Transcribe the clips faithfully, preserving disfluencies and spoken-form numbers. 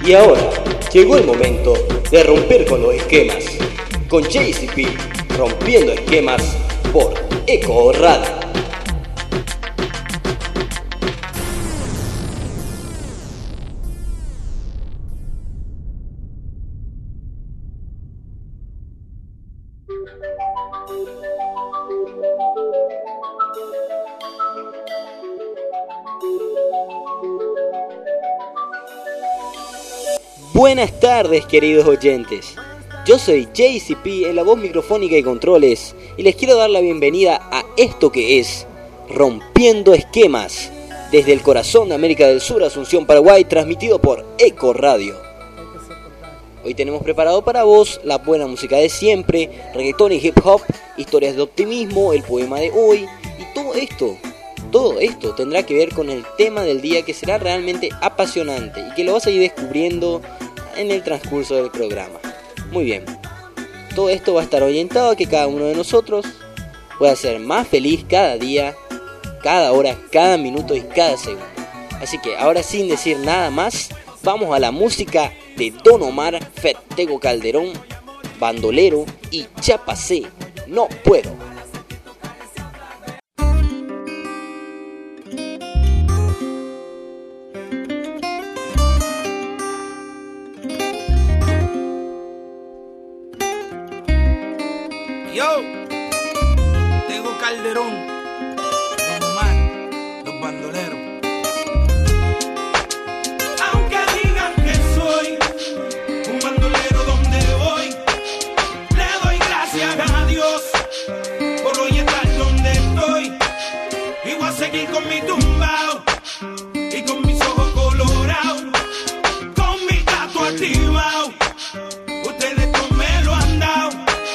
Y ahora llegó el momento de romper con los esquemas. Con J C P, rompiendo esquemas por Eco Radio. Buenas tardes, queridos oyentes. Yo soy J C P en la voz microfónica y controles y les quiero dar la bienvenida a esto que es Rompiendo Esquemas, desde el corazón de América del Sur, Asunción, Paraguay, transmitido por Eco Radio. Hoy tenemos preparado para vos la buena música de siempre, reggaetón y hip hop, historias de optimismo, el poema de hoy y todo esto. Todo esto tendrá que ver con el tema del día, que será realmente apasionante y que lo vas a ir descubriendo en el transcurso del programa. Muy bien, todo esto va a estar orientado a que cada uno de nosotros pueda ser más feliz cada día, cada hora, cada minuto y cada segundo. Así que ahora, sin decir nada más, vamos a la música de Don Omar, Fet Tego Calderón, Bandolero y Chapacé, No Puedo. Yo, Tego Calderón, Don Omar, los bandoleros. Aunque digan que soy un bandolero donde voy, le doy gracias a Dios por hoy estar donde estoy. Y voy a seguir con mi tumbao y con mis ojos colorados, con mi gato activado. Ustedes no me lo han dado.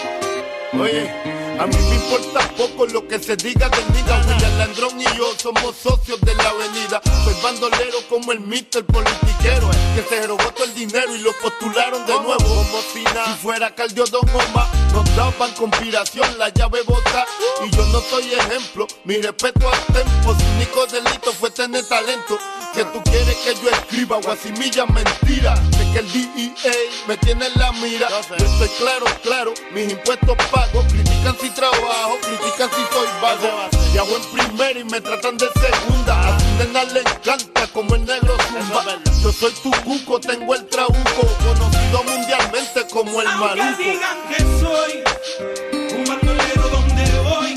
Oye, a mí me importa poco lo que se diga del nigga. William Landrón y yo somos socios de la avenida. Soy bandolero como el mister politiquero, que se robó todo el dinero y lo postularon de nuevo como si nada. Si fuera Caldio Don Omar, nos daban conspiración, la llave bota. Y yo no soy ejemplo, mi respeto al tempo. Su único delito fue tener talento. Que tú quieres que yo escriba guasimilla mentira. Sé que el D E A me tiene en la mira. Yo estoy claro, claro, mis impuestos pago. Critican si trabajo, critican si soy vago. Viajo en primera y me tratan de segunda. A su nena le encanta como el negro zumba. Yo soy tu cuco, tengo el trabuco, conocido mundialmente como el maluco. Aunque digan que soy un bandolero donde voy,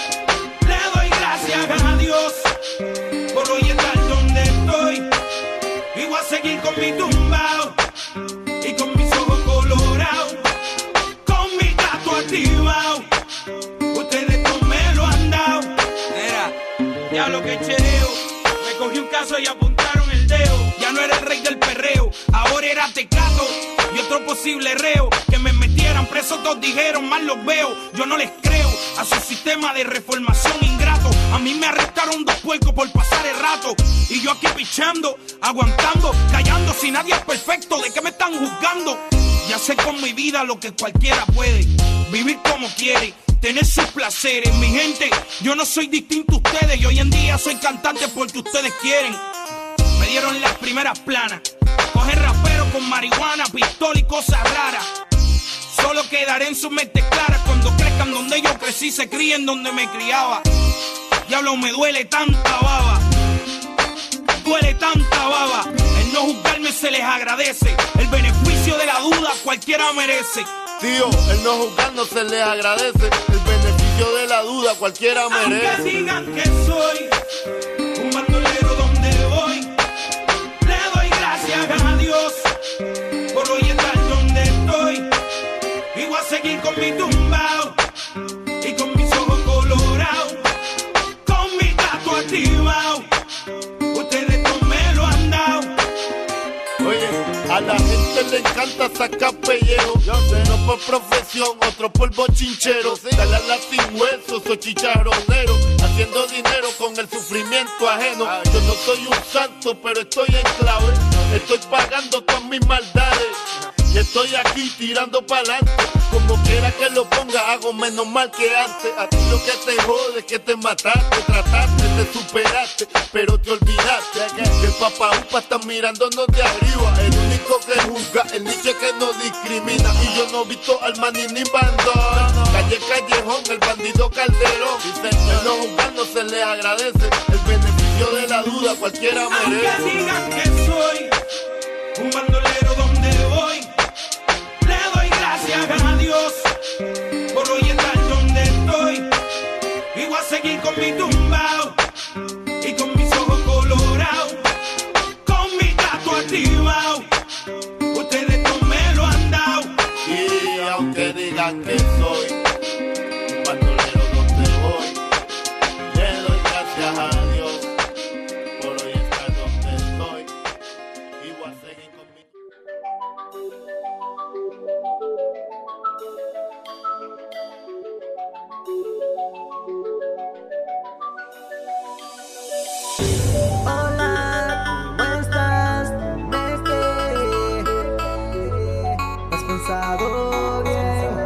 le doy gracias a Dios por hoy estar donde estoy. Y voy a seguir con mi tumbao y con mis ojos colorados, con mi gato activado. Ustedes no me lo han dado. Mira, diablo que chereo, me cogí un caso y apuntaron el dedo. Ya no era el rey del perreo, ahora era Tecato y otro posible reo. Que me metieran preso, todos dijeron, mal los veo. Yo no les creo a su sistema de reformación ingrato. A mí me arrestaron dos puercos por pasar el rato, y yo aquí pichando, aguantando, callando. Si nadie es perfecto, ¿de qué me están juzgando? Ya sé con mi vida lo que cualquiera puede, vivir como quiere, tener sus placeres. Mi gente, yo no soy distinto a ustedes, y hoy en día soy cantante porque ustedes quieren. Me dieron las primeras planas, coger rapero con marihuana, pistola y cosas raras. Solo quedaré en sus mentes claras cuando crezcan donde yo crecí, se críen donde me criaba. Diablo, me duele tanta baba, duele tanta baba. El no juzgarme se les agradece, el beneficio de la duda cualquiera merece. Tío, el no juzgarnos se les agradece, el beneficio de la duda cualquiera merece. Aunque digan que soy un bandolero donde voy, le doy gracias a Dios por hoy estar donde estoy. Y voy a seguir con mi tumbao y con mis ojos colorados, con mi gato activado. Ustedes no me lo han dado. Oye, a la gente le encanta sacar pellejo. Uno por profesión, otro por bochinchero. Dale a la sin hueso, soy chicharronero, haciendo dinero con el sufrimiento ajeno. Yo no soy un santo, pero estoy en clave. Estoy pagando todas mis maldades y estoy aquí tirando pa'lante. Como quiera que lo ponga, hago menos mal que antes. A ti lo que te jode es que te mataste, trataste, te superaste, pero te olvidaste que el papá upa está mirándonos de arriba. El único único que juzga, el Nietzsche que no discrimina. Y yo no he visto al maní ni bandón. Calle Callejón, el bandido Calderón. Dicen que no juzgar no se le agradece. El beneficio de la duda cualquiera merece. Aunque digan que soy un bandolero donde voy, le doy gracias a Dios por hoy estar donde estoy. Y voy a seguir con mi tumbao y con mis ojos colorados, con mi gato activado. Ustedes no me lo han dado. Y aunque digan que soy un bandolero donde voy, le doy gracias a Dios por hoy estar donde estoy. Y voy a seguir con mi... Hola, ¿cómo estás? ¿Ves que has pensado bien?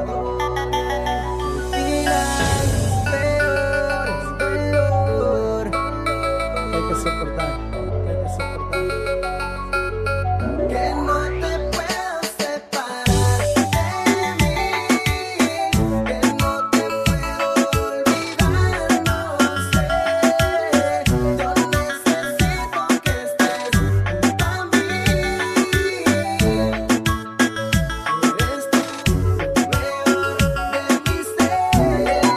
Dirás, peor, es peor. Hay que soportar, hay que soportar. Que no te puedo separar de mí, que no te puedo olvidar, no sé. Yo necesito que estés junto a mí. Eres tú, mejor de mi ser.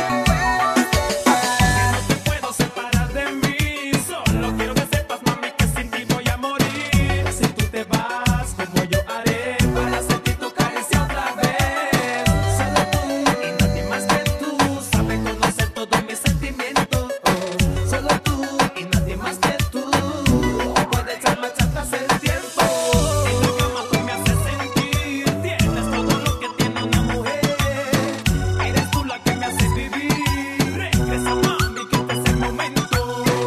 No puedo separar de mí. Solo quiero que sepas, mami, que sin ti voy a morir. Si tú te vas, como yo haré para sentir tu caricia otra vez. Solo tú y nadie más que tú sabe conocer todos mis sentimientos. Solo tú y nadie más que tú puede echar marcha atrás el tiempo. En la cama tú me haces sentir, tienes todo lo que tiene una mujer. Eres tú la que me hace vivir. Regresa, mami, que este es el momento.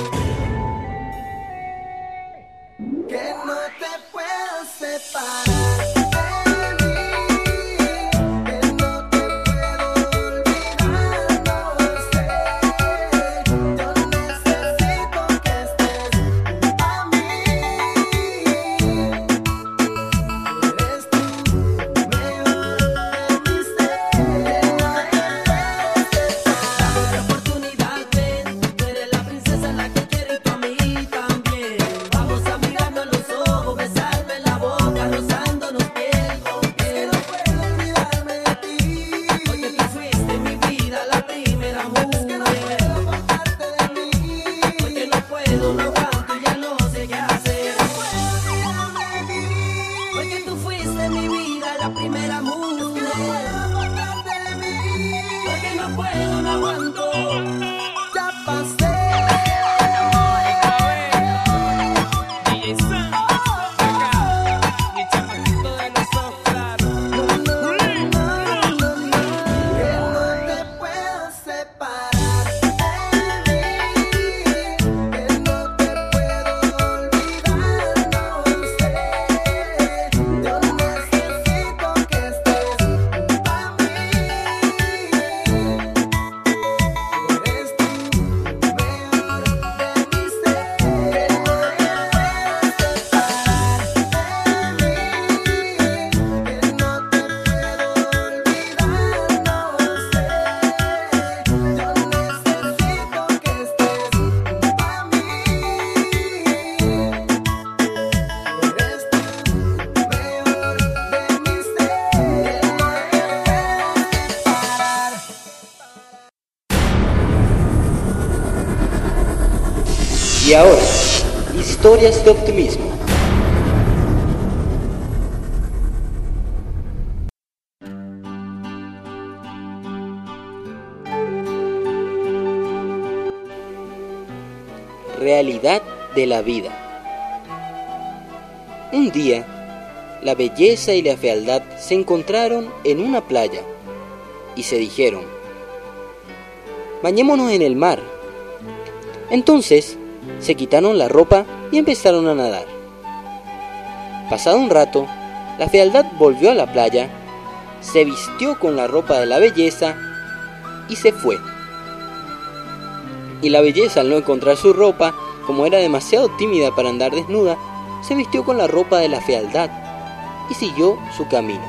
Que no te puedo separar de mí, que no te puedo olvidar, no sé. Yo necesito que estés junto a mí. Eres tú, mejor de mi ser. Que no te puedo separar. Dame otra oportunidad, ven. Tú eres la princesa la que quiero y tú a mí también. Vamos a mirarnos a los ojos, besarme la boca, rozándonos piel con piel. No puedo olvidarme de ti, porque tú fuiste mi vida, la primera mujer. Que no puedo apartarte de mí, porque no puedo, no aguanto, ya no sé qué hacer. No puedo olvidarme de ti, porque tú fuiste mi vida, la primera mujer. Que no puedo apartarte de mí, porque no puedo, no aguanto, ya pasé. D J Sam, acá, mi chamaquito de los ojos claros. No, no, no, no, no, que no te puedo separar de mí, que no te puedo olvidar, no sé. Yo necesito que estés junto a mí. Eres tú, mejor de mi ser. Que no te puedo separar de mí, que no te puedo olvidar, no sé. Yo necesito que estés junto a mí. Eres tú, mejor de mi ser. Que no te puedo separar de mí, que no te puedo olvidar, no sé. Yo necesito que estés junto a mí. Y ahora, historias de optimismo. Realidad de la vida. Un día, la belleza y la fealdad se encontraron en una playa y se dijeron: bañémonos en el mar. Entonces se quitaron la ropa y empezaron a nadar. Pasado un rato, la fealdad volvió a la playa, se vistió con la ropa de la belleza y se fue. Y la belleza, al no encontrar su ropa, como era demasiado tímida para andar desnuda, se vistió con la ropa de la fealdad y siguió su camino.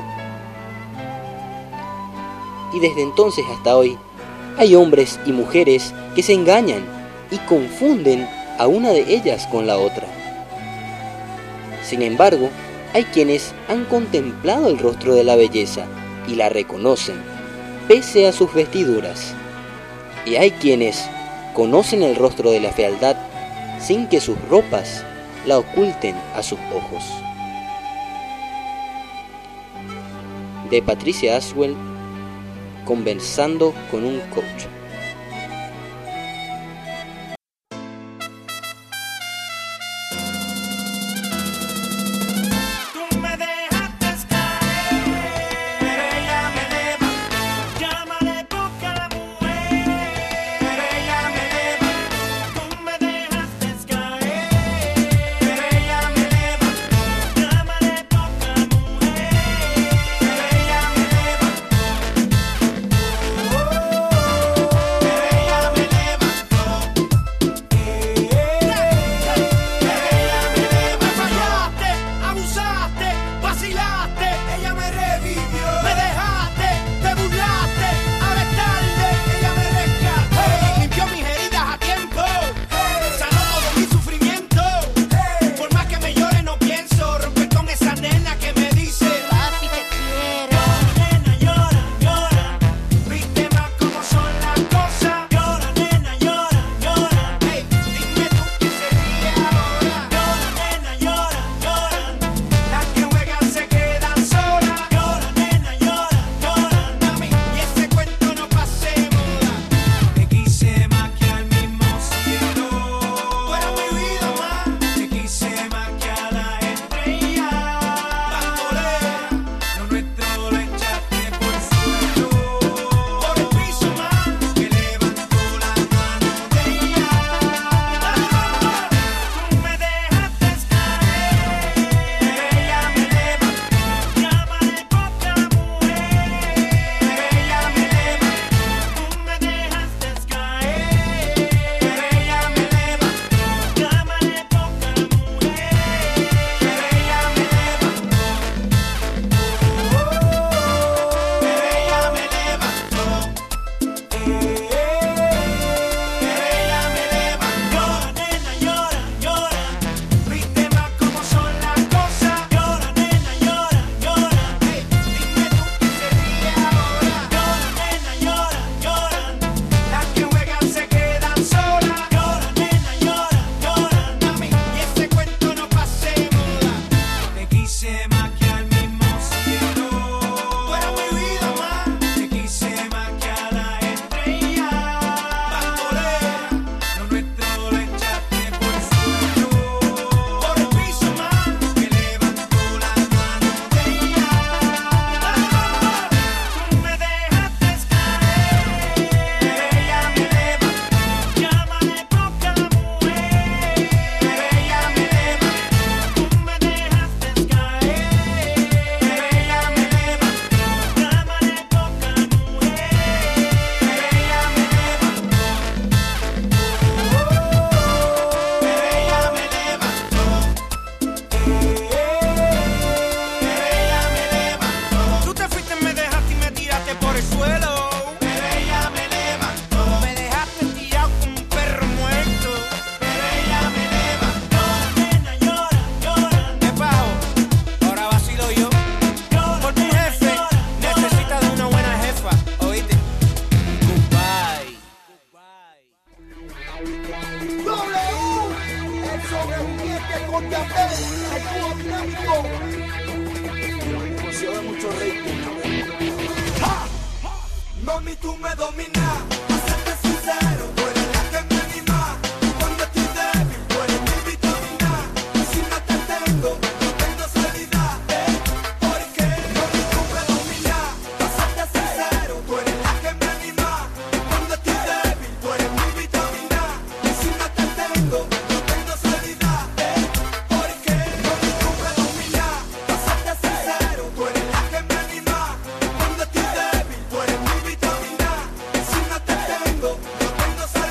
Y desde entonces hasta hoy, hay hombres y mujeres que se engañan y confunden a una de ellas con la otra. Sin embargo, hay quienes han contemplado el rostro de la belleza y la reconocen, pese a sus vestiduras. Y hay quienes conocen el rostro de la fealdad sin que sus ropas la oculten a sus ojos. De Patricia Aswell, conversando con un coach. Mami, tú me dominas, a serte sincero, tú eres la que me anima. Cuando estoy débil, tú eres mi vitamina. Si no te tengo, no tengo salida, eh. Porque mami, tú me dominas, a serte sincero, tú eres la que me anima. Cuando estoy débil, tú eres mi vitamina. Si no te tengo, no tengo salida, eh. Porque mami, tú me dominas, a serte sincero, tú eres la que me anima. Cuando estoy débil, tú eres mi vitamina. Si no te tengo, no tengo salida.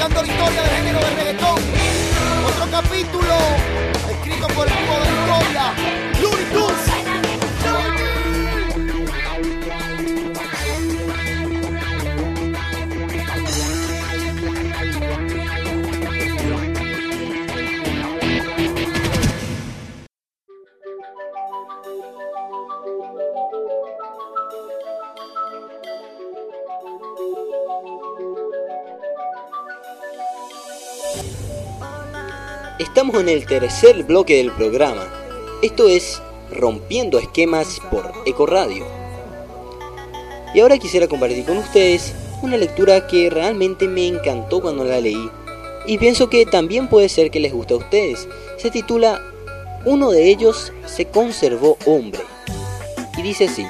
investigando la historia del género del reggaetón. Otro capítulo escrito por el dúo de historia, Looney Tunes. Estamos en el tercer bloque del programa. Esto es Rompiendo Esquemas por Ecoradio. Y ahora quisiera compartir con ustedes una lectura que realmente me encantó cuando la leí y pienso que también puede ser que les guste a ustedes. Se titula Uno de ellos se conservó hombre y dice así: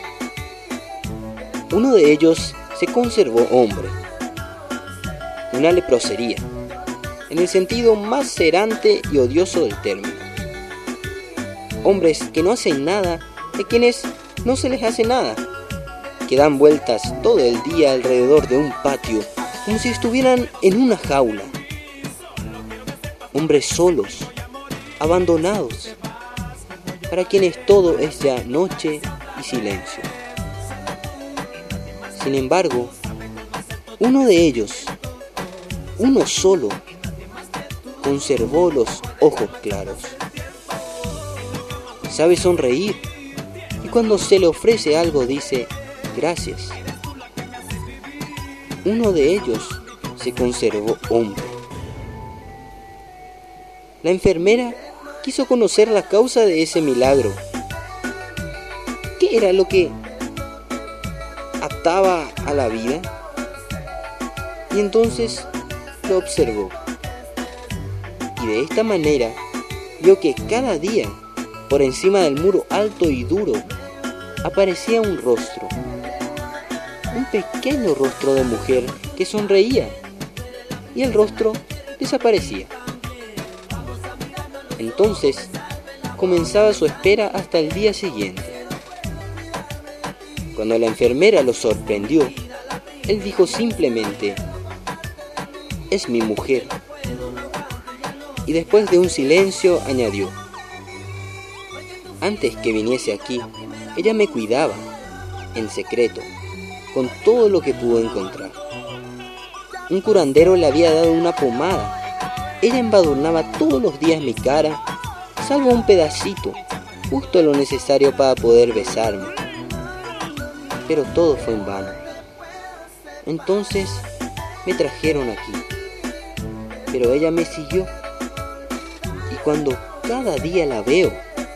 uno de ellos se conservó hombre. Una leprosería, en el sentido más serante y odioso del término. Hombres que no hacen nada, de quienes no se les hace nada, que dan vueltas todo el día alrededor de un patio, como si estuvieran en una jaula. Hombres solos, abandonados, para quienes todo es ya noche y silencio. Sin embargo, uno de ellos, uno solo, conservó los ojos claros. Sabe sonreír y cuando se le ofrece algo dice gracias. Uno de ellos se conservó hombre. La enfermera quiso conocer la causa de ese milagro. ¿Qué era lo que ataba a la vida? Y entonces lo observó. Y de esta manera vio que cada día, por encima del muro alto y duro, aparecía un rostro. Un pequeño rostro de mujer que sonreía. Y el rostro desaparecía. Entonces comenzaba su espera hasta el día siguiente. Cuando la enfermera lo sorprendió, él dijo simplemente: es mi mujer. Y después de un silencio añadió: antes que viniese aquí, ella me cuidaba, en secreto, con todo lo que pudo encontrar. Un curandero le había dado una pomada. Ella embadurnaba todos los días mi cara, salvo un pedacito, justo lo necesario para poder besarme. Pero todo fue en vano. Entonces me trajeron aquí, pero ella me siguió. Y cuando cada día la veo,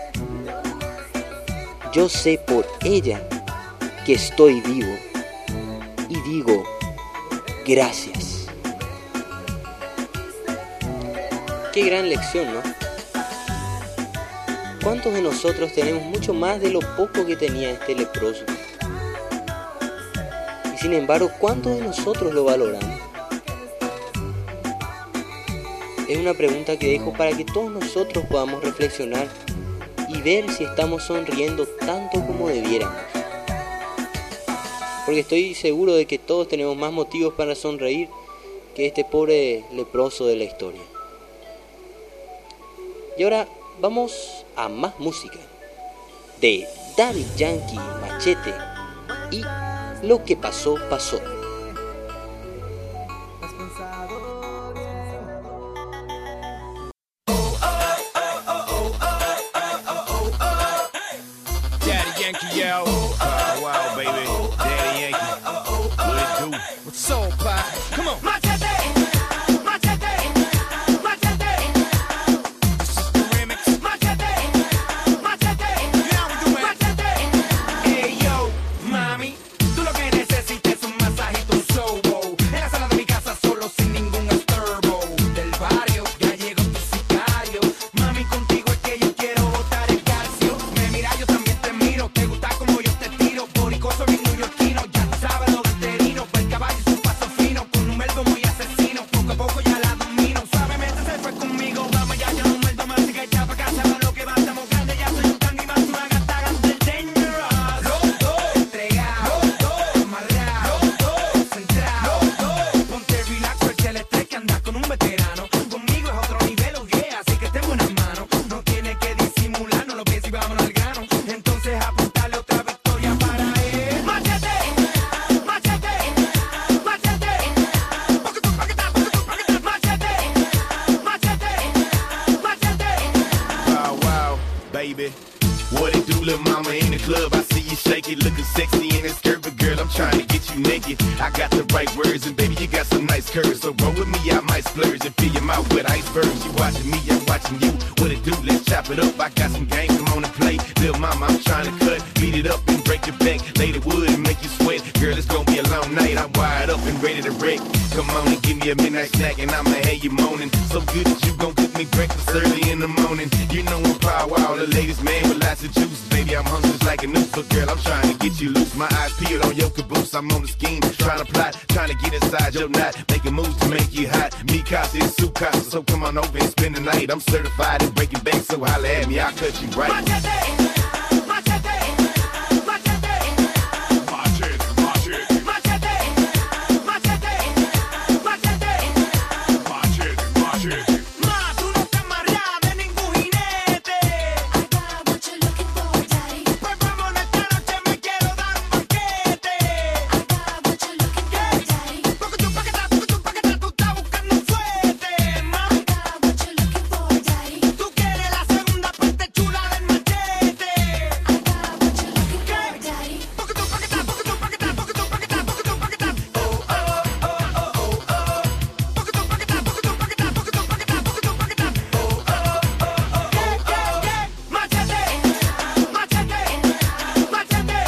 yo sé por ella que estoy vivo y digo gracias. Qué gran lección, ¿no? ¿Cuántos de nosotros tenemos mucho más de lo poco que tenía este leproso? Y sin embargo, ¿cuántos de nosotros lo valoramos? Es una pregunta que dejo para que todos nosotros podamos reflexionar y ver si estamos sonriendo tanto como debiéramos. Porque estoy seguro de que todos tenemos más motivos para sonreír que este pobre leproso de la historia. Y ahora vamos a más música de Daddy Yankee Machete y Lo que pasó, pasó. Daddy Yankee, yo. Wow, wow, baby. Daddy Yankee. What it do? What's up, pie? Come on. Machete, machete, machete. This is the remix. Machete, machete. You know we do it. Machete. Hey, yo, mami. Tú lo que necesitas es un masajito, un sobo. En la sala de mi casa solo sin ningún estorbo. Del barrio ya llegó tu sicario. Mami, contigo es que yo quiero botar el calcio. Me mira, yo también te miro. Te gusta como yo te tiro. Boricoso bien neoyorquino. Ya tú sabes lo del terino. El caballo es un paso fino. Con un verbo muy make it looking sexy in that skirt, but girl, I'm trying to get you naked. I got the right words, and baby, you got some nice curves. So roll with me, I might splurge and fill your mouth with icebergs. You watching me, I'm watching you. What it do? Let's chop it up. I got some game, come on and play. Lil' mama, I'm trying to cut, beat it up and break your back. Lay the wood and make you sweat. Girl, it's gonna be a long night. I'm wired up and ready to wreck. Come on and give me a midnight snack, and I'ma have you moaning. So good that you gon' cook me breakfast early in the morning. You know I'm power, all the ladies, man, with lots of juice. Baby, I'm hungry just like a noose, but girl, I'm trying to get you loose. My eyes peeled on your caboose. I'm on the scheme, trying to plot, trying to get inside your knot, making moves to make you hot. Me casa is su casa, so come on over and spend the night. I'm certified in breaking banks, so holla at me, I'll cut you right. Machete, machete, machete, machete, machete, machete, machete, machete, machete. Ma, tú no estás amarrada de ningún jinete. I got what you're looking for, daddy. Pues vámonos esta noche, me quiero dar un banquete. I got what you're looking for, daddy. Porque tú pa' que estás, porque tú pa' que estás, tú estás buscando fuerte, ma. I got what you're looking for, daddy. Tú quieres la segunda parte chula del machete. I got what you're looking for, daddy. Porque tú pa' que estás, porque tú pa' que estás, porque tú pa' que estás, porque tú pa' que estás. Oh, oh, oh, oh, oh, oh. Porque tú pa' que estás, porque tú pa' que estás, porque tú pa' que estás, porque tú pa' que estás. Oh, oh, oh, oh, oh, oh. Machete, machete, machete, machete,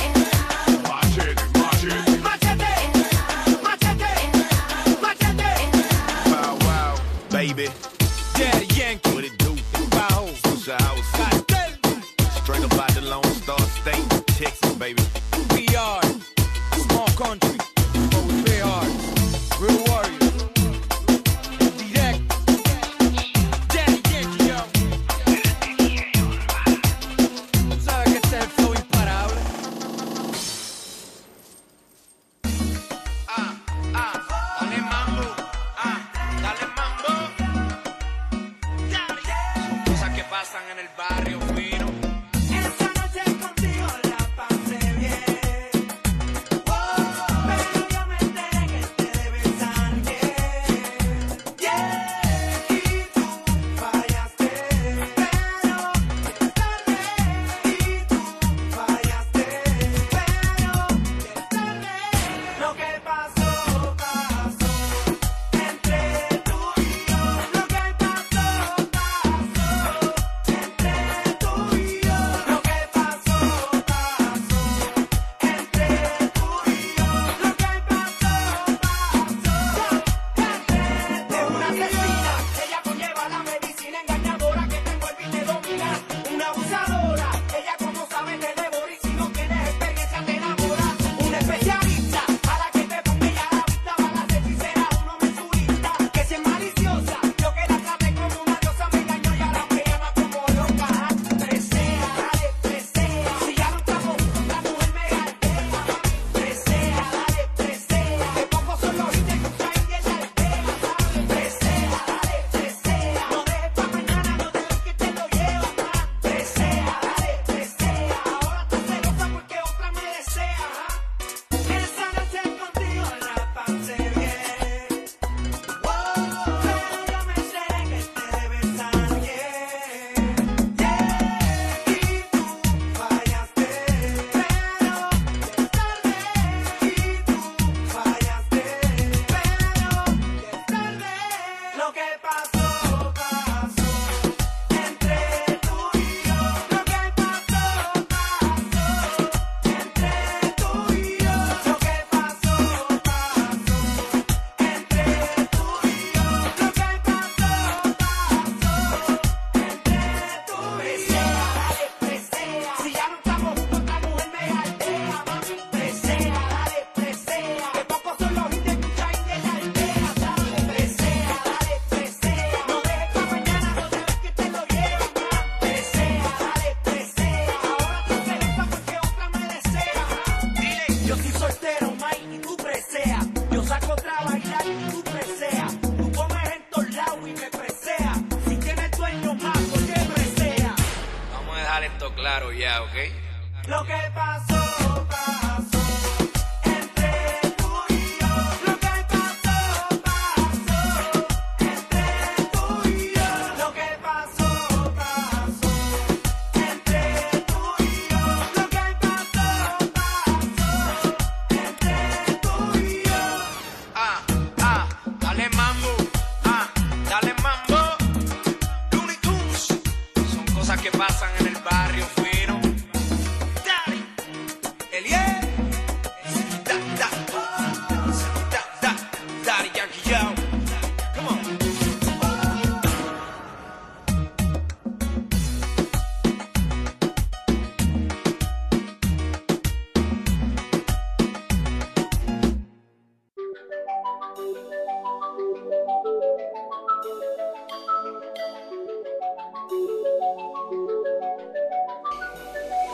machete, machete, machete. Wow, wow, baby, Daddy Yankee, what it do? bajo, Susha House, cartel, straight up out the Lone Star State, Texas, baby. P R, small country, but we play hard. Real warriors, direct. Daddy Yankee, yo. Tú sabes que este es el flow imparable. Ah, ah, dale mambo, ah, dale mambo. Son cosas que pasan en el barrio fino. Esa noche contigo la pasé bien. Oh, pero yo me enteré que te debes a alguien. Yeah, y tú fallaste. Pero es tarde. Y tú fallaste. Pero es tarde. Lo que pasó, pasó entre tú y yo. Lo que pasó, pasó entre tú y yo. Lo que pasó, pasó entre tú y yo. Lo que pasó, pasó de una asesina. Ella conlleva la medicina engañadora que te envuelve y te domina. Una abusadora. Ella como sabe te devora y si no tienes experiencia te enamora. Una especialista a la que te ponga ella la vista. Para las hechiceras uno mensurista. Que si es maliciosa, yo que la traté como una diosa me engañó y ahora me llama como loca. Presea, dale, presea. Si ya no estamos juntos, la mujer me galtea. Presea, dale, presea. Que pocos son los hits que traen y ella altera, ¿sabes? Presea, dale, presea. No dejes pa' mañana, no dejes que te lo llevas más. Presea, dale, presea. Ahora estás celosa porque otra me desea. Esa noche contigo la pasé bien. Oh, pero yo me enteré que te debes a alguien. Yeah, y tú fallaste. Pero es tarde. Y tú fallaste. Pero es tarde. Lo que pasó, pasó entre tú y yo. Lo que pasó, pasó entre tú y yo. Lo que pasó, pasó entre tú y yo. Lo que pasó, pasó entre tú y yo. Presea, dale, presea. Si ya no estamos juntos, otra mujer me galtea, mami. Presea, dale, presea. Que pocos son los hits que escuchan y ella altera, ¿sabes? Presea, dale, presea. No dejes pa' mañana, no dejes que te lo lleven más. Presea, dale, presea. Ahora estás celosa porque otra me desea. Dile, yo soy soltero, Mike, y tú presea. Yo saco otra a bailar y tú presea. Tú comes en todos lados y me presea. Si tienes dueño más, ¿por qué presea? Vamos a dejar esto claro ya, ¿ok? Lo que pasó, pasó entre tú y yo. Lo que pasó, pasó entre tú y yo. Lo que pasó, pasó entre tú y yo. Lo que pasó, pasó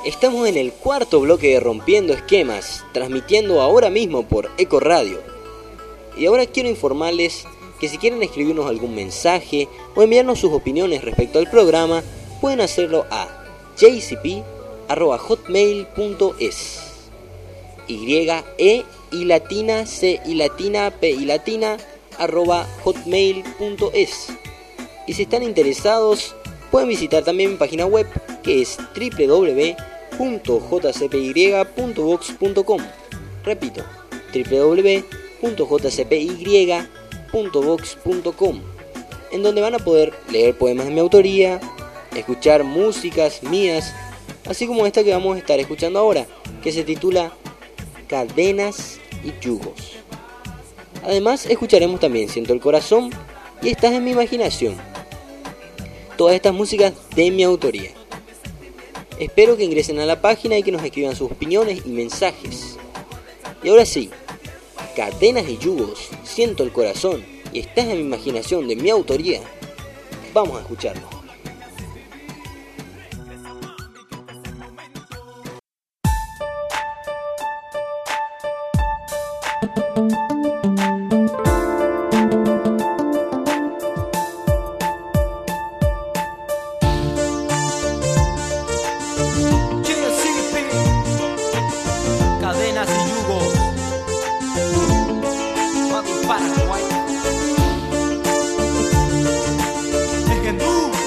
Estamos en el cuarto bloque de Rompiendo Esquemas, transmitiendo ahora mismo por Eco Radio. Y ahora quiero informarles que si quieren escribirnos algún mensaje o enviarnos sus opiniones respecto al programa, pueden hacerlo a j c p arroba hotmail punto es. Y e y latina c y latina p y latina arroba hotmail punto es. Y si están interesados, pueden visitar también mi página web, que es w w w punto j c p y punto vox punto com. Repito, w w w punto j c p y punto vox punto com, en donde van a poder leer poemas de mi autoría, escuchar músicas mías, así como esta que vamos a estar escuchando ahora, que se titula Cadenas y Yugos. Además, escucharemos también Siento el Corazón y Estás en mi Imaginación. Todas estas músicas de mi autoría. Espero que ingresen a la página y que nos escriban sus opiniones y mensajes. Y ahora sí, Cadenas y Yugos, Siento el Corazón y Estás en mi Imaginación de mi autoría. Vamos a escucharlo. Cadenas y yugos. Fucking Paraguay. Ejendú.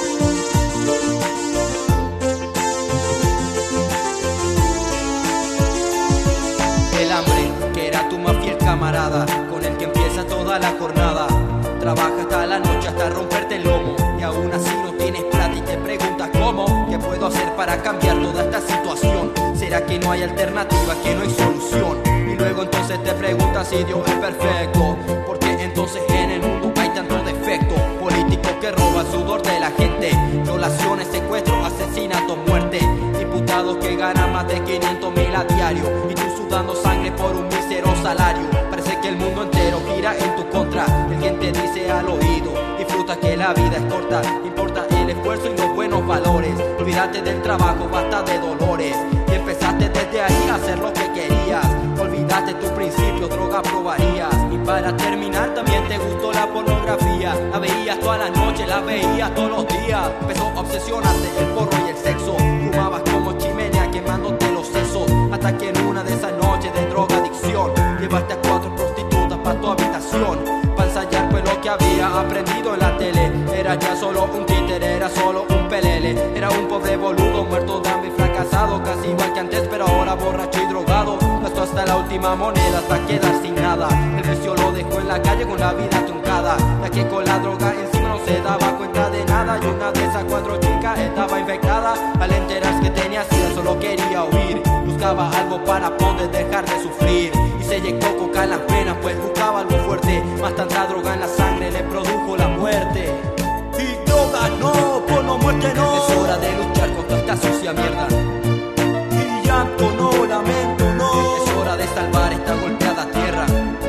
El hambre, que era tu más fiel camarada, con el que empieza toda la jornada. Trabaja hasta la noche hasta romperte el lomo, y aún así no tienes plata y te preguntas cómo. ¿Qué puedo hacer para cambiar toda esta situación? ¿Será que no hay alternativa, que no hay solución? Y luego entonces te preguntas si Dios es perfecto, porque entonces en el mundo hay tanto defecto. Políticos que roban el sudor de la gente, violaciones, secuestros, asesinatos, muerte. Diputados que ganan más de quinientos mil a diario, y tú sudando sangre por un mísero salario. Parece que el mundo entero gira en tu contra. El quien te dice al oído, disfruta que la vida es corta, importa el esfuerzo y los buenos valores. Olvídate del trabajo, basta de dolores. Y empezaste desde ahí a hacer lo que querías. Olvidaste tu principio, droga probarías. Y para terminar también te gustó la pornografía. La veías todas las noches, la veías todos los días. Empezó a obsesionarte el porro y el sexo. Fumabas como chimenea quemándote los sesos, hasta que en una de esas noches de drogadicción llevaste a cuatro prostitutas para tu habitación, para ensayar pues lo que había aprendido en la tele. Era ya solo un títere, era solo un pelele. Era un pobre boludo muerto de hambre y fracasado, casi igual que antes pero ahora borracho y drogado. Gastó hasta la última moneda hasta quedar sin nada. El resto lo dejó en la calle con la vida truncada, ya que con la droga encima no se daba cuenta de nada. Y una de esas cuatro chicas estaba infectada. Al enterarse que tenía sida solo quería huir, buscaba algo para poder dejar de sufrir. Y se inyectó coca en las venas pues buscaba algo fuerte, más tanta droga en la sangre le produjo la muerte. Y droga no, por no muerte no. Es hora de luchar contra esta sucia mierda. Y llanto no, lamento no. Es hora de salvar esta golpeada tierra.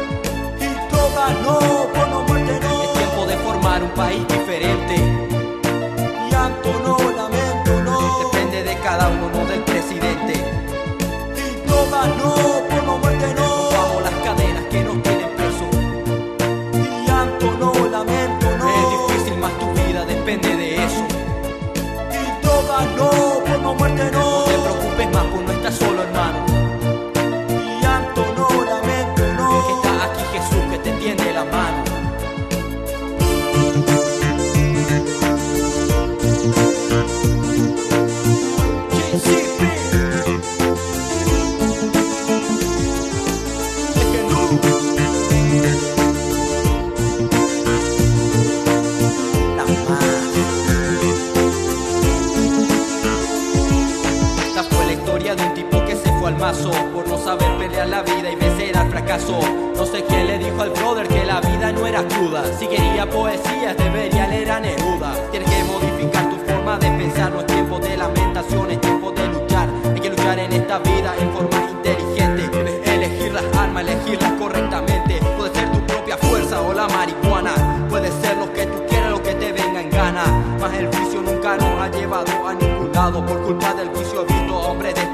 Y droga no, por no muerte no. Es tiempo de formar un país diferente. Y llanto no, lamento no. Depende de cada uno, no del presidente. Y droga no, por no muerte no. Rompamos las cadenas que nos tienen presos. Y llanto no, lamento no. Es difícil más tu vida, depende de eso. Y droga no, por no muerte no. No te preocupes más, pues no estás solo, hermano. Y llanto no, lamento no. Que está aquí Jesús que te tiende la mano. J C P. La más. Esta fue la historia de un tipo que se fue al mazo por no saber pelear la vida y vencer al fracaso. No sé quién le dijo al brother que la vida no era cruda. Si quería poesía debería leer a Neruda. Tienes que modificar tu forma de pensar. No es tiempo de lamentación, es tiempo de luchar. Hay que luchar en esta vida en forma inteligente. Debes elegir las armas, elegirlas correctamente. Puede ser tu propia fuerza o la marihuana. Puede ser lo que tú quieras, lo que te venga en gana. Mas el vicio nunca nos ha llevado a ningún lado. Por culpa del vicio he visto hombres de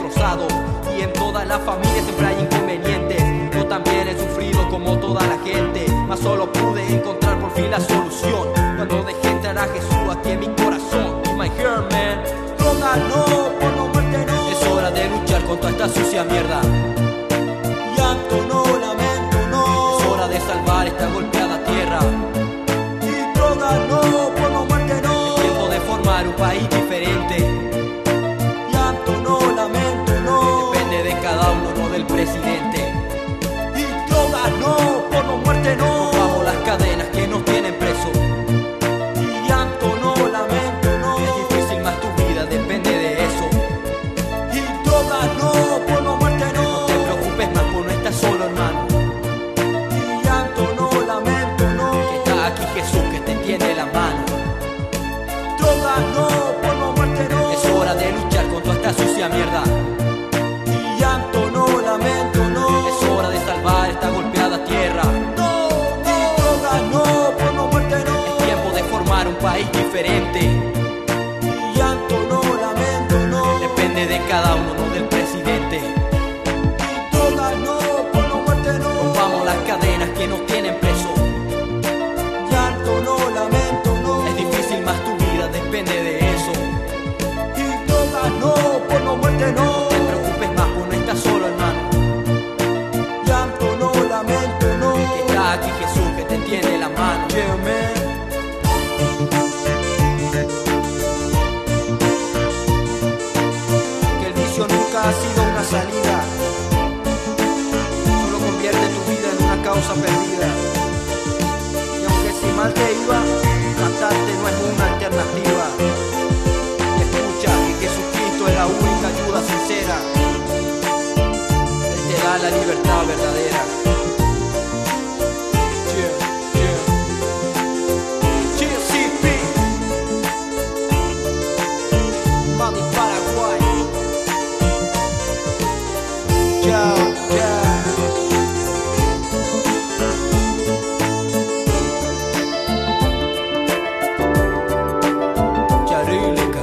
para la familia siempre hay inconvenientes. Yo también he sufrido como toda la gente, mas solo pude encontrar por fin la solución cuando dejé entrar a Jesús aquí en mi corazón. In my heart, man. Droga no, porno, muerte no. Es hora de luchar contra esta sucia mierda. Llanto no, lamento no. Es hora de salvar esta golpeada tierra. Y droga no, porno, muerte no. Es tiempo de formar un país diferente. Llanto no, lamento no. Depende de cada uno, no del presidente. Y droga no, porno, muerte no. Bajo las cadenas que nos tienen presos. Y llanto no, lamento no. Es difícil más tu vida, depende de eso. Y droga no, porno, muerte no. No te preocupes más, pues no estás solo, hermano. Y llanto no, lamento no. Que está aquí Jesús que te tiene la mano. Droga no, porno, muerte no. Es hora de luchar contra esta sucia mierda. Y llanto no, lamento no. Es hora de salvar esta golpeada tierra. No, no. Y droga no, porno, muerte no. Es tiempo de formar un país diferente. Y llanto no, lamento no. Depende de cada uno, no del presidente. Y droga no, porno, muerte no. Rompamos las cadenas que nos tienen presos. Llanto no, lamento no. Es difícil más tu vida, depende de eso. Y droga no, porno, muerte no. No te preocupes más, pues no estás solo, hermano. Llanto no, lamento no. Que está aquí Jesús que te tiene la mano. Yeah, man. Que el vicio nunca ha sido una salida, solo convierte tu vida en una causa perdida. Y aunque si mal te iba, matarte no es una alternativa. Y escucha que Jesucristo es la única ayuda sincera. Él te da la libertad verdadera. Yeah, yeah. G C P, Mami Paraguay. Chao, chao. Charílica.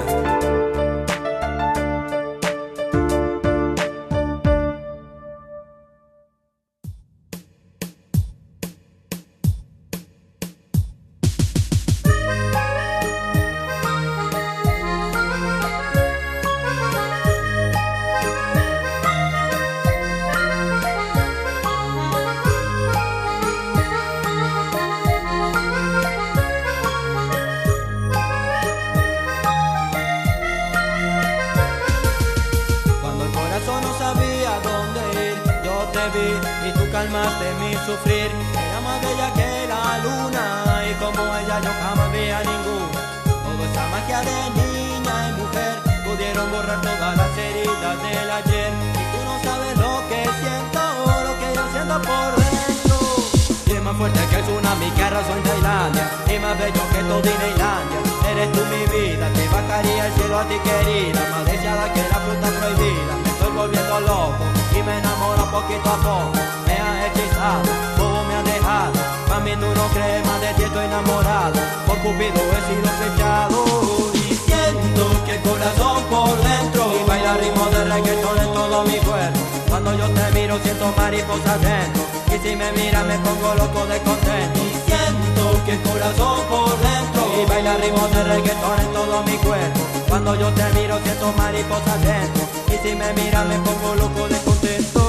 Cuando el corazón no sabía dónde ir, yo te vi y tú calmaste mi sufrir. Era más bella que la luna y como ella yo jamás vi a ninguna. Toda esa magia de niña y mujer pudieron borrar todas las heridas del ayer. Y tú no sabes lo que siento, lo que yo siento por dentro. Y es más fuerte que el tsunami que arrasó en Tailandia, y más bello que todo Disneylandia. Eres tú mi vida, te bajaría el cielo a ti querida, más deseada que la fruta prohibida. Me estoy volviendo loco y me enamoro poquito a poco. Me has hechizado, todo me has dejado. Mami, tú no crees, más de ti estoy enamorado. Por Cupido he sido flechado. Y siento que el corazón por dentro y baila ritmo de reggaetón en todo mi cuerpo. Cuando yo te miro siento mariposas dentro, y si me miras me pongo loco de contento. Y siento que el corazón por dentro y baila ritmo de reggaetón en todo mi cuerpo. Cuando yo te miro siento mariposas dentro, y si me miras me pongo loco de contento.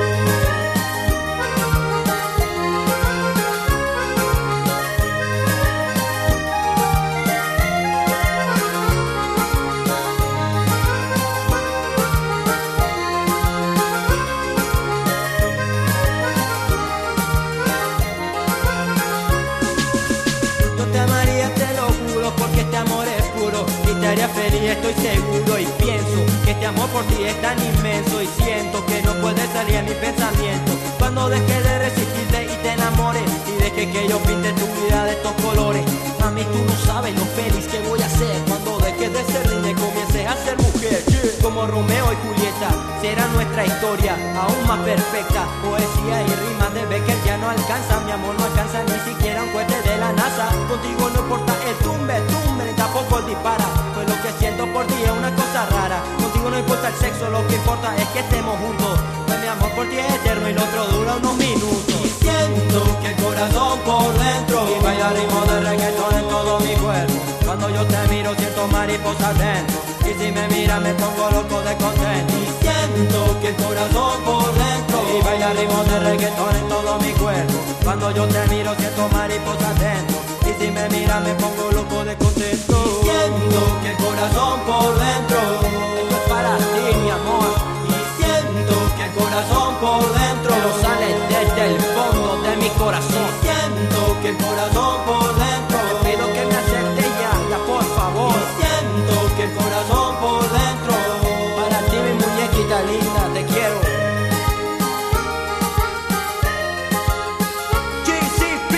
Yo te amaría, te lo juro, porque este amor es puro y te haría feliz, estoy seguro. Y pienso que este amor por ti es tan inmenso, y siento que no puede salir en mi pensamiento. Cuando deje de resistirte y te enamores, y deje que yo pinte tu vida de estos colores. Mami, tú no sabes lo feliz que voy a ser cuando dejes de ser niña y comiences a ser mujer. Yeah. Como Romeo y Julieta será nuestra historia aún más perfecta. Poesía y rimas de Becker ya no alcanza, mi amor no alcanza ni siquiera un cohete de la NASA. Contigo no importa el tumbe, tumbe, ni tampoco el dispara. Pues lo que siento por ti es una cosa rara. Contigo no importa el sexo, lo que importa es que estemos juntos. por ti es eterno y lo otro dura unos minutos. Y siento que el corazón por dentro y baila ritmo de reggaetón en todo mi cuerpo. Cuando yo te miro siento mariposas dentro y si me miras me pongo loco de contento. Y siento que el corazón por dentro y baila ritmo de reggaetón en todo mi cuerpo. Cuando yo te miro siento mariposas dentro y si me miras me pongo loco de contento. Y siento que el corazón por dentro, esto es para ti mi amor. Y siento que el corazón por dentro pero sale desde el fondo de mi corazón. Y siento que el corazón por dentro, te pido que me aceptes ya, ya por favor. Y siento que el corazón por dentro, para ti mi muñequita linda, te quiero. G C P.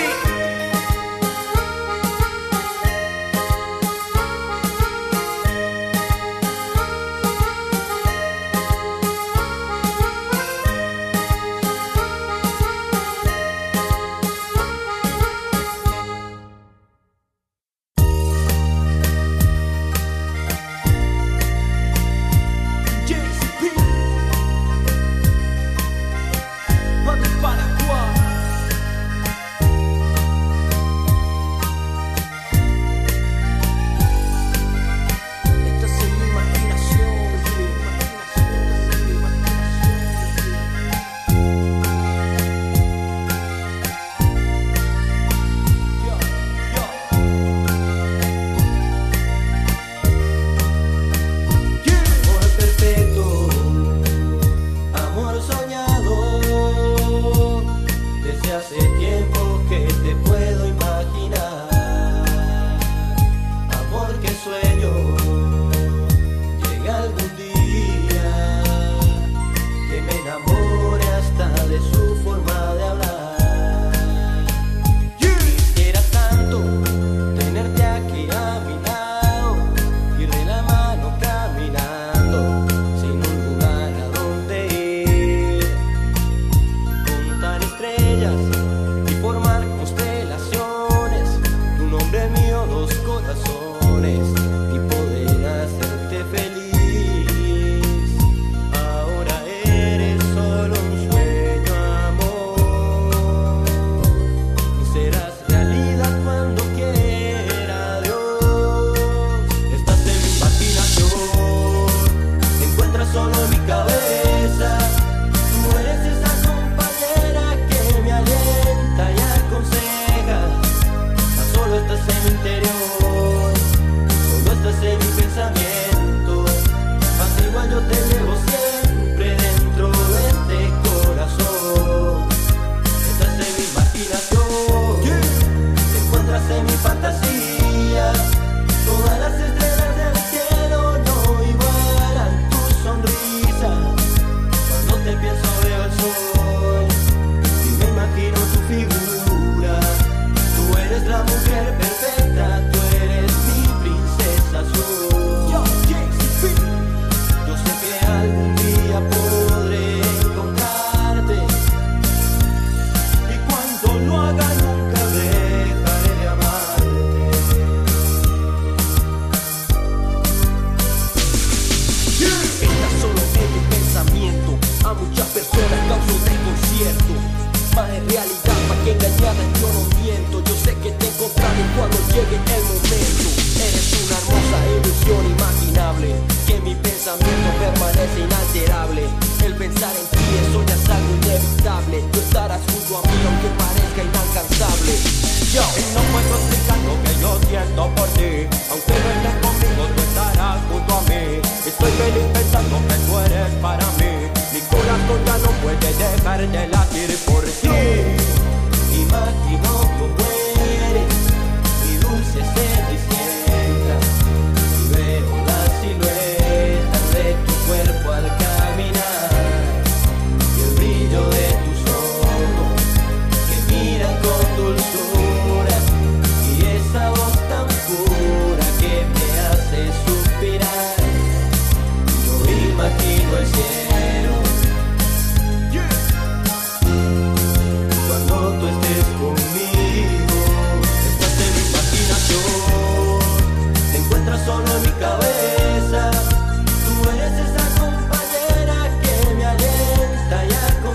Cabeza, tú eres esa compañera que me alienta y acompaña.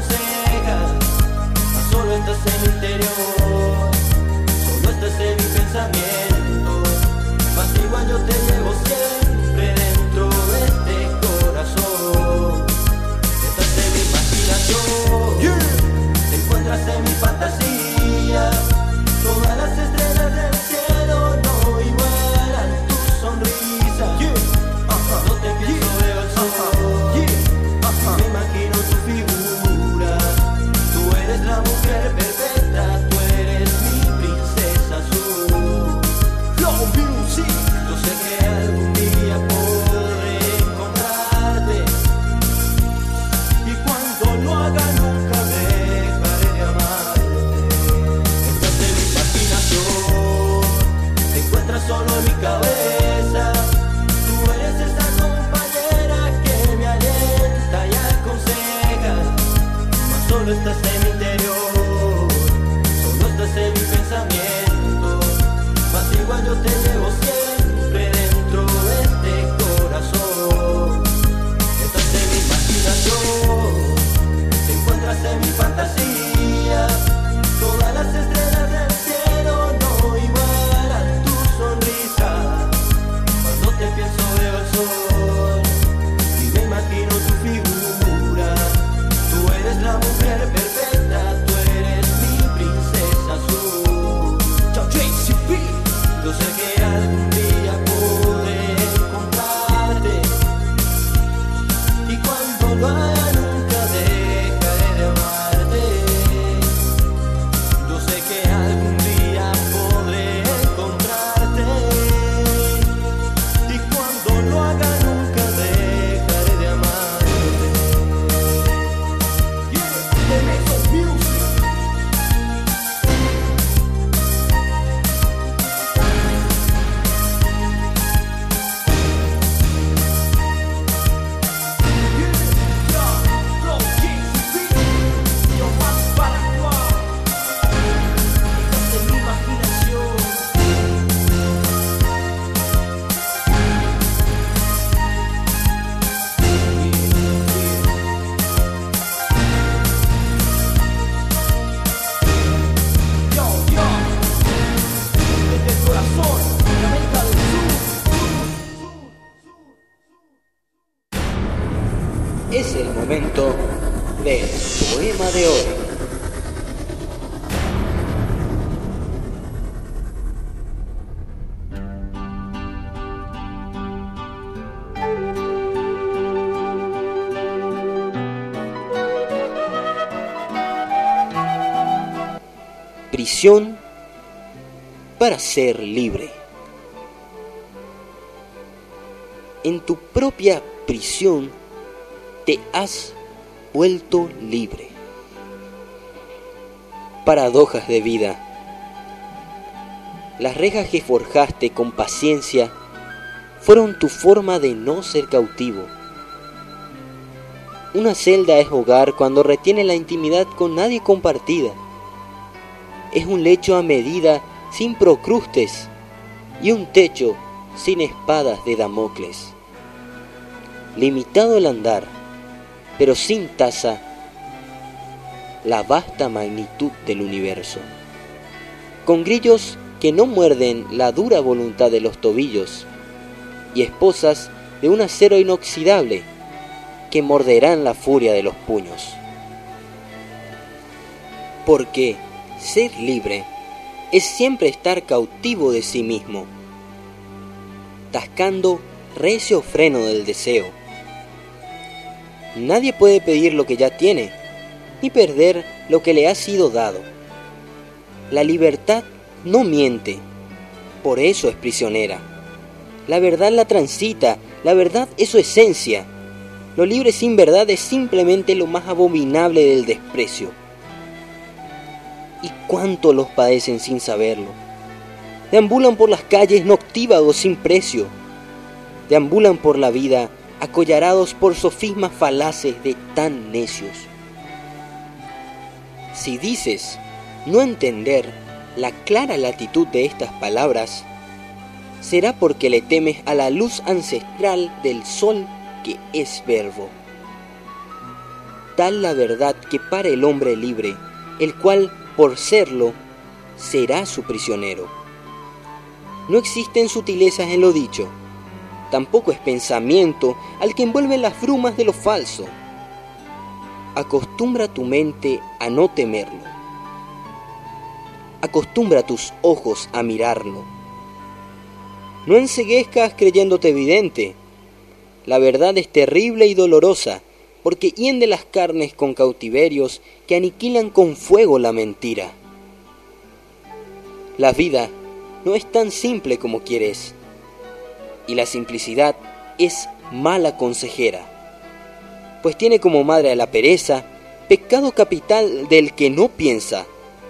prisión para ser libre. En tu propia prisión te has vuelto libre. Paradojas de vida. Las rejas que forjaste con paciencia fueron tu forma de no ser cautivo. Una celda es hogar cuando retiene la intimidad con nadie compartida. Es un lecho a medida sin procrustes y un techo sin espadas de Damocles. Limitado el andar, pero sin tasa, la vasta magnitud del universo. Con grillos que no muerden la dura voluntad de los tobillos, y esposas de un acero inoxidable que morderán la furia de los puños. Porque ser libre es siempre estar cautivo de sí mismo, tascando recio freno del deseo. Nadie puede pedir lo que ya tiene, ni perder lo que le ha sido dado. La libertad no miente, por eso es prisionera. La verdad la transita, la verdad es su esencia. Lo libre sin verdad es simplemente lo más abominable del desprecio. ¿Y cuánto los padecen sin saberlo? Deambulan por las calles noctívagos sin precio. Deambulan por la vida acollarados por sofismas falaces de tan necios. Si dices no entender la clara latitud de estas palabras, será porque le temes a la luz ancestral del sol que es verbo. Tal la verdad que para el hombre libre, el cual, por serlo, será su prisionero. No existen sutilezas en lo dicho, tampoco es pensamiento al que envuelve las brumas de lo falso. Acostumbra tu mente a no temerlo. Acostumbra tus ojos a mirarlo. No enceguezcas creyéndote evidente. La verdad es terrible y dolorosa, porque hiende las carnes con cautiverios que aniquilan con fuego la mentira. La vida no es tan simple como quieres, y la simplicidad es mala consejera, pues tiene como madre a la pereza, pecado capital del que no piensa.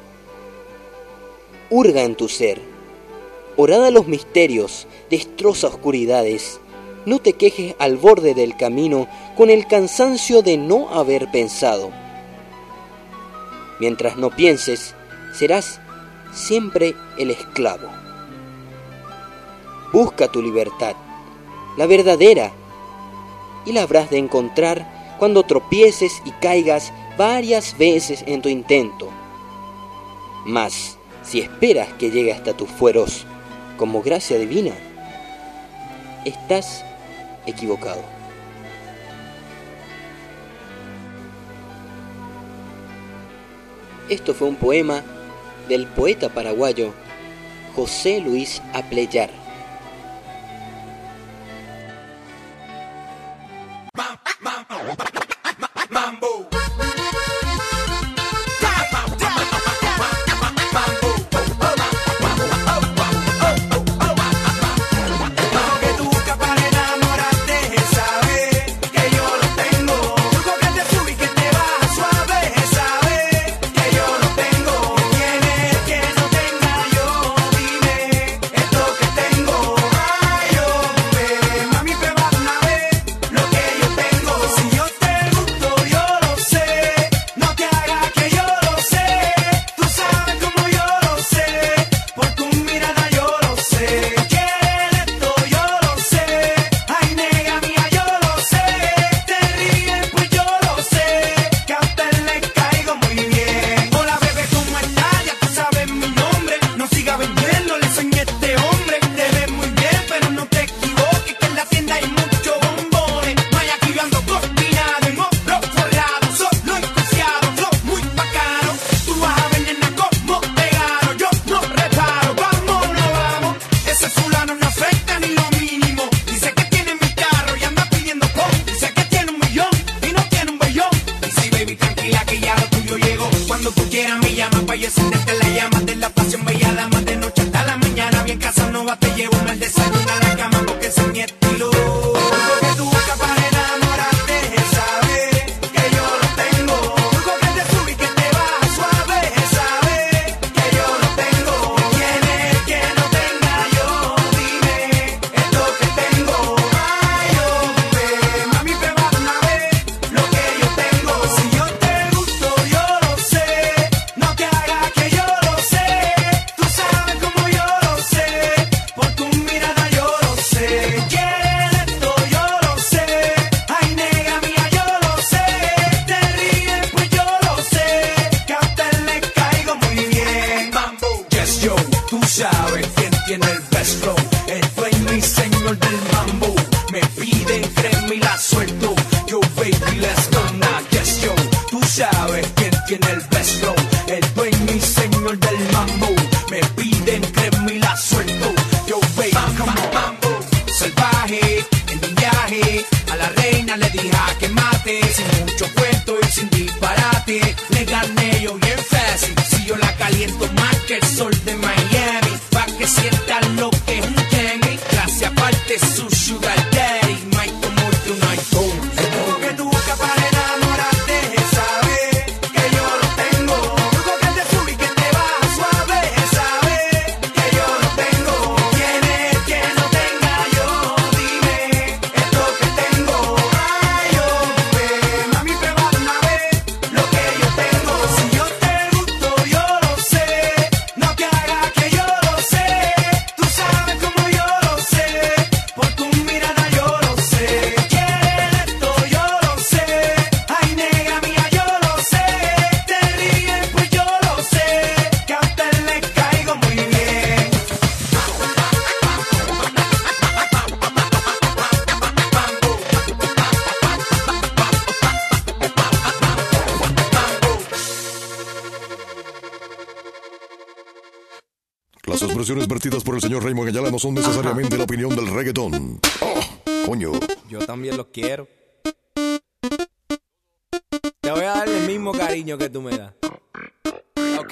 Hurga en tu ser, horada los misterios, destroza oscuridades. No te quejes al borde del camino con el cansancio de no haber pensado. Mientras no pienses, serás siempre el esclavo. Busca tu libertad, la verdadera, y la habrás de encontrar cuando tropieces y caigas varias veces en tu intento. Mas, si esperas que llegue hasta tus fueros como gracia divina, estás equivocado. Esto fue un poema del poeta paraguayo José Luis Apleyar. Mambo. Tengo Tú sabes quién tiene el best flow, el dueño y señor del mambo. Me piden crema y la suelto. Yo baby, let's go now, yes yo. Tú sabes quién tiene el best flow, el dueño y señor del mambo. Me piden crema y la suelto. Yo baby, come on, mambo. Salvaje, en un viaje, a la reina le dije a que mate. Sin mucho cuento y sin disparate, le gané yo bien fácil. Si yo la caliento más que el sol de Miami, pa' que sientan lo que es un Kenny. Clase aparte su sugar daddy, Mike como yo no hay todo. El truco que tú buscas para enamorarte, sabes que yo lo tengo. Truco que te sube y que te baja suave, sabes que yo lo tengo. ¿Quién es que no tenga yo? Dime, esto que tengo. Ay, hombre, mami, prueba de una vez lo que yo tengo. Si yo te gusto, yo lo sé. No te hagas que yo lo sé. Tú sabes como yo lo sé. Por tu mirada yo lo sé. Quieres esto, yo lo sé. Ay, negra mía, yo lo sé. Te ríes, pues yo lo sé. Que a usted le caigo muy bien. Las expresiones vertidas por el señor Raymond Ayala no son necesariamente la opinión del reggaetón. Oh, coño. Yo también los quiero. Te voy a dar el mismo cariño que tú me das. Ok.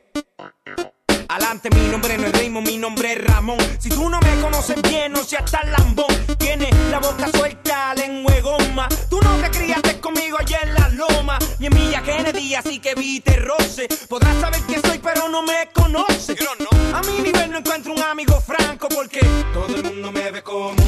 Adelante, mi nombre no es Raymond, mi nombre es Ramón. Si tú no me conoces bien, no seas tan lambón. Tienes la boca suelta, lengua de goma. Tú no te criaste conmigo allá en la loma. Ni en Milla Kennedy, así que viste roce. Podrás saber quién soy, pero no me conoces. A mi nivel no encuentro un amigo franco, porque todo el mundo me ve como un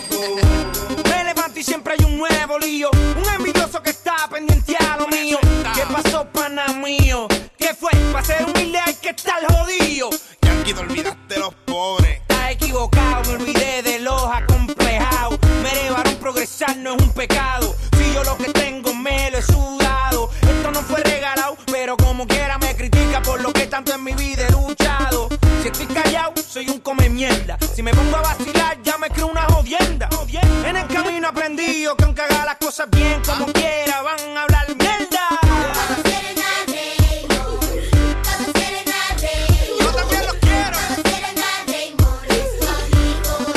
blanco. Me levanto y siempre hay un nuevo lío. Un envidioso que está pendiente a lo mío. ¿Qué pasó, pana mío? ¿Qué fue? Para ser humilde hay que estar jodido. Yankee, te olvidaste los pobres. Estás equivocado, me olvidé de los acomplejados. Me elevaron, progresar no es un pecado. Si yo lo que tengo me lo he sudado. Esto no fue regalado, pero como quiera me critica por lo que tanto en mi vida he luchado. Si estoy callado, soy un come mierda. Si me pongo a vacilar, ya me creo una jodienda. En el camino aprendido que aunque haga las cosas bien, como quiera van a hablar mierda. Todos quieren a Raymond, todos quieren a Raymond. Yo también los quiero. Todos quieren a Raymond, es tu amigo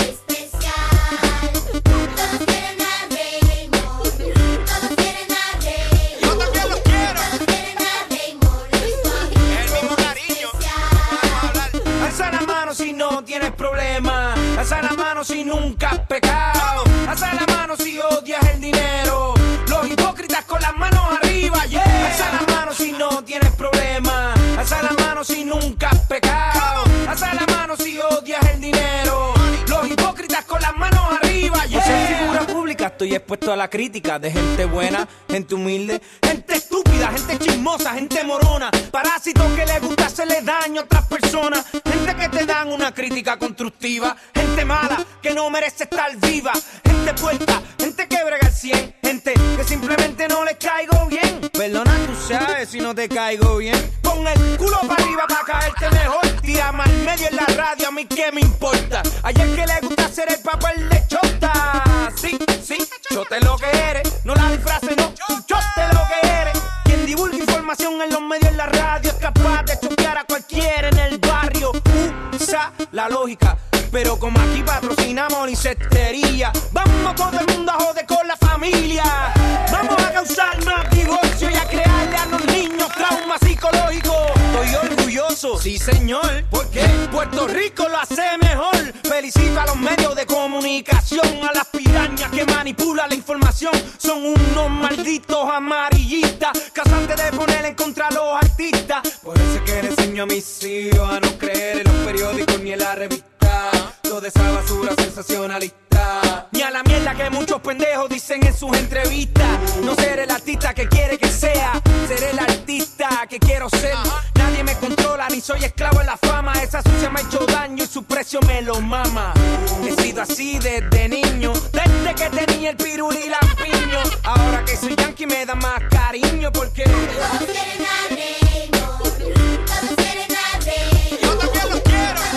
especial. Todos quieren a Raymond, todos quieren a Raymond. Yo también los quiero. Todos quieren a Raymond, es tu amigo El mismo cariño. especial. Alza la mano si no tienes problema. Alza la mano si nunca has pecado. Alza la mano si odias el dinero. Los hipócritas con las manos arriba, yeah. Alza la mano si no tienes problema. Alza la mano si nunca has pecado. Alza la mano si odias el dinero. Los hipócritas con las manos arriba, yeah. Por ser figura pública estoy expuesto a la crítica de gente buena, gente humilde, gente estúpida, gente chismosa, gente morona, parásitos que les gusta hacerle daño a otras personas, gente que te dan una crítica constructiva, gente mala que no merece estar viva, gente puerta, gente que brega el cien, gente que simplemente no les caigo bien. Perdona, tú sabes si no te caigo bien. Pon el culo para arriba para caerte mejor. Tírame al medio en la radio, a mí qué me importa. Ayer que le gusta hacer el papel de chota. Sí, sí, chote lo que eres. No la disfraces, no, tú chote lo que eres. Quien divulga información en los medios, en la radio, es capaz de chotear a cualquiera en el barrio. Usa la lógica. Pero como aquí patrocinamos la insectería, vamos todo el mundo a joder con la familia. Vamos a causar más divorcio y a crearle a los niños traumas psicológicos. Estoy orgulloso, sí señor, porque Puerto Rico lo hace mejor. Felicito a los medios de comunicación, a las pirañas que manipulan la información. Son unos malditos amarillistas, cazantes de poner en contra a los artistas. Por eso es que le enseño a mis hijos a no creer en los periódicos ni en la revista. Toda esa basura sensacionalista, ni a la mierda que muchos pendejos dicen en sus entrevistas. No seré el artista que quiere que sea, seré el artista que quiero ser. Nadie me controla ni soy esclavo en la fama. Esa sucia me ha hecho daño y su precio me lo mama. He sido así desde niño, desde que tenía el piruli y lampiño. Ahora que soy yankee me da más cariño porque Todos quieren a Raymond, todos quieren a Raymond. yo también los quiero.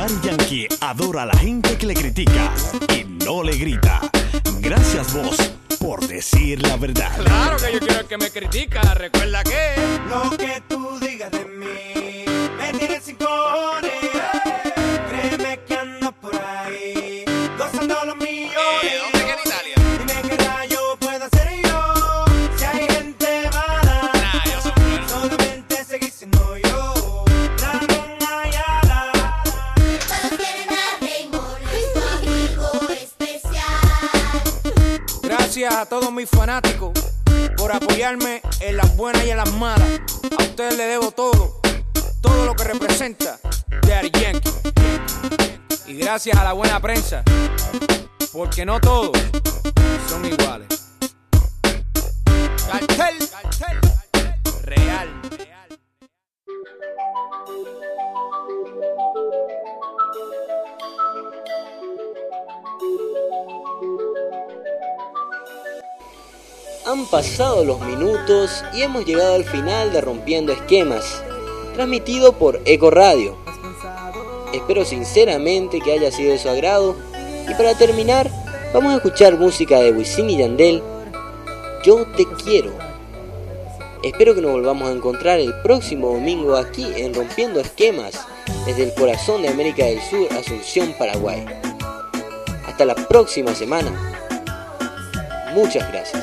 Daddy Yankee adora a la gente que le critica y no le grita. Gracias vos por decir la verdad. Claro que yo quiero el que me critica. Recuerda que Lo que tú digas de mí me tiene sin cojones. Créeme que ando por ahí gozando los millones. ¿Dónde queda Italia? Dime qué rayo puedo hacer yo si hay gente mala. Nah, yo soy bueno. Solamente seguir siendo yo. Ramón Ayala. Todos quieren a Raymond, nuestro amigo especial. gracias a todos mis fanáticos por apoyarme en las buenas y en las malas. A ustedes les debo todo, todo lo que representa Daddy Yankee. Y gracias a la buena prensa, porque no todos son iguales. Cartel, cartel, real. Han pasado los minutos y hemos llegado al final de Rompiendo Esquemas, transmitido por Eco Radio. Espero sinceramente que haya sido de su agrado, y para terminar vamos a escuchar música de Wisin y Yandel, Yo Te Quiero. Espero que nos volvamos a encontrar el próximo domingo aquí en Rompiendo Esquemas, desde el corazón de América del Sur, Asunción, Paraguay. Hasta la próxima semana. Muchas gracias.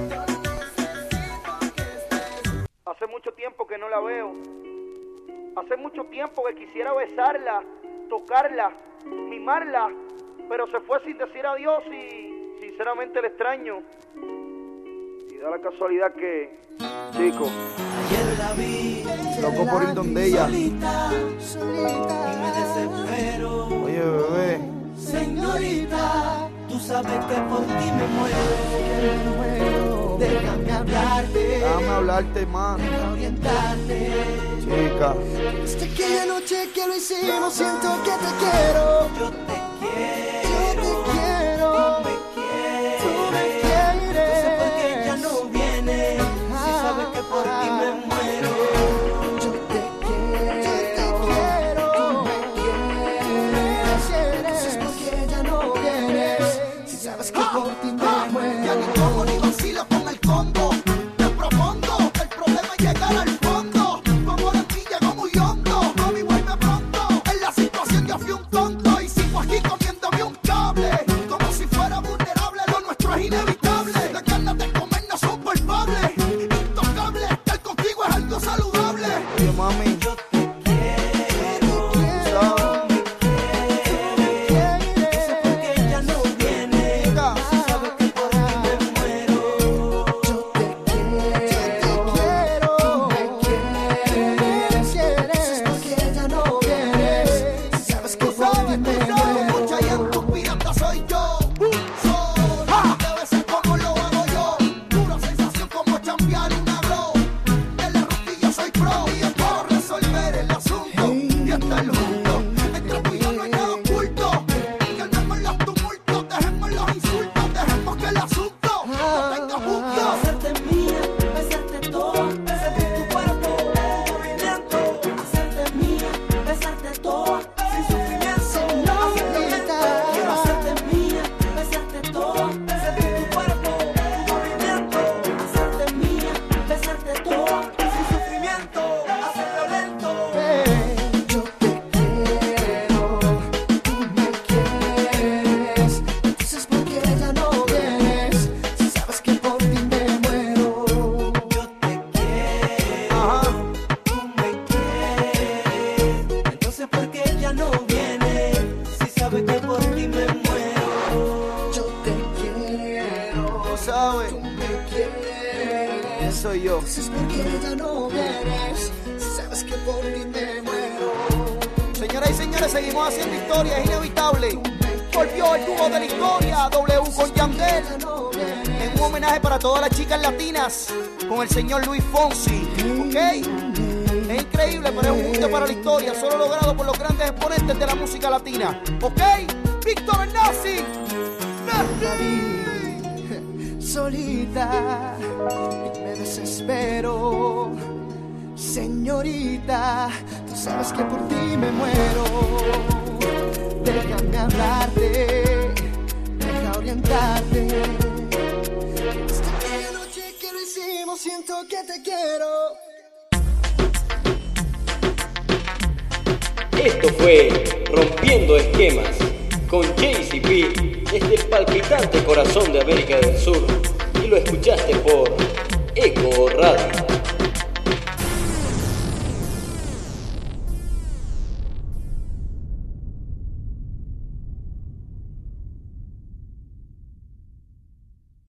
Hace mucho tiempo que no la veo. Hace mucho tiempo que quisiera besarla, tocarla, mimarla, pero se fue sin decir adiós y sinceramente la extraño. Y da la casualidad que, chico, Ayer la vi, loco por ir donde ella. solita, solita, y me desespero. Oye, bebé, Señorita, tú sabes que por ti me muero. Déjame hablarte, déjame hablarte, man. déjame orientarte. Chica, Desde aquella noche que lo hicimos siento que te quiero. Yo te quiero. Yo te quiero. Tú me quieres. Tú me quieres. Entonces ¿por qué ya no vienes? Si sabes que por ti me muero. Yo te quiero. Yo te quiero. Tú me quieres. Entonces ¿por qué ya no vienes? Si sabes que por ti me muero. ya ni como ni vacilo con el combo. Te propongo que el problema es llegar al fondo. Como de ti llegó muy hondo. Mami, vuelve pronto. En la situación yo fui un tonto y sigo aquí comiéndome un cable. Como si fuera vulnerable, lo nuestro es inevitable. Las ganas de comer no son culpables. Intocable, estar contigo es algo saludable. Oye, mami, yo te quiero. Quiero. Ya no vienes. Si sabes que por ti me muero. Yo te quiero. Tú me quieres. Porque ya no vienes. Si sabes que por ti me muero. Mucha y en tu pirata soy yo. Solo debe ser como lo hago yo. Pura sensación como chambear una bro. De la rutilla soy pro y es por resolver el asunto. Y hasta el mundo. Entre tú y yo no hay nada oculto. Calmemos los tumultos, dejemos los insultos, dejemos que el asunto no tenga punto. Hacerte mía, besarte todo, besarte tu cuerpo, tu movimiento. Hacerte mía, besarte todo, sin sufrimiento. Quiero hacerte mía, besarte todo, besarte tu cuerpo, tu movimiento. Hacerte mía, besarte todo, sin sufrimiento. Hacerlo lento. Yo te quiero, tú me quieres. Entonces ¿por qué ya no vienes? Si sabes que por ti me muero. Yo te quiero, tú me quieres. Entonces ¿por qué ya no vienes? Si sabes que por ti me muero. Yo te quiero, ¿Sabes? tú me quieres. Soy yo. Entonces ¿por qué ya no vienes? Si sabes que por ti me muero. Señoras y señores, seguimos haciendo historia, es inevitable. Volvió el dúo de la historia, W con Yandel. En un homenaje para todas las chicas latinas, con el señor Luis Fonsi. ¿Ok? Es increíble, pero es un punto para la historia, solo logrado por los grandes exponentes de la música latina. ¿Ok? Víctor Nazi. Solita y me desespero. Señorita, tú sabes que por ti me muero. déjame hablarte, deja orientarte. Esta noche que lo hicimos siento que te quiero. Esto fue Rompiendo Esquemas con J C P desde el palpitante corazón de América del Sur y lo escuchaste por Eco Radio.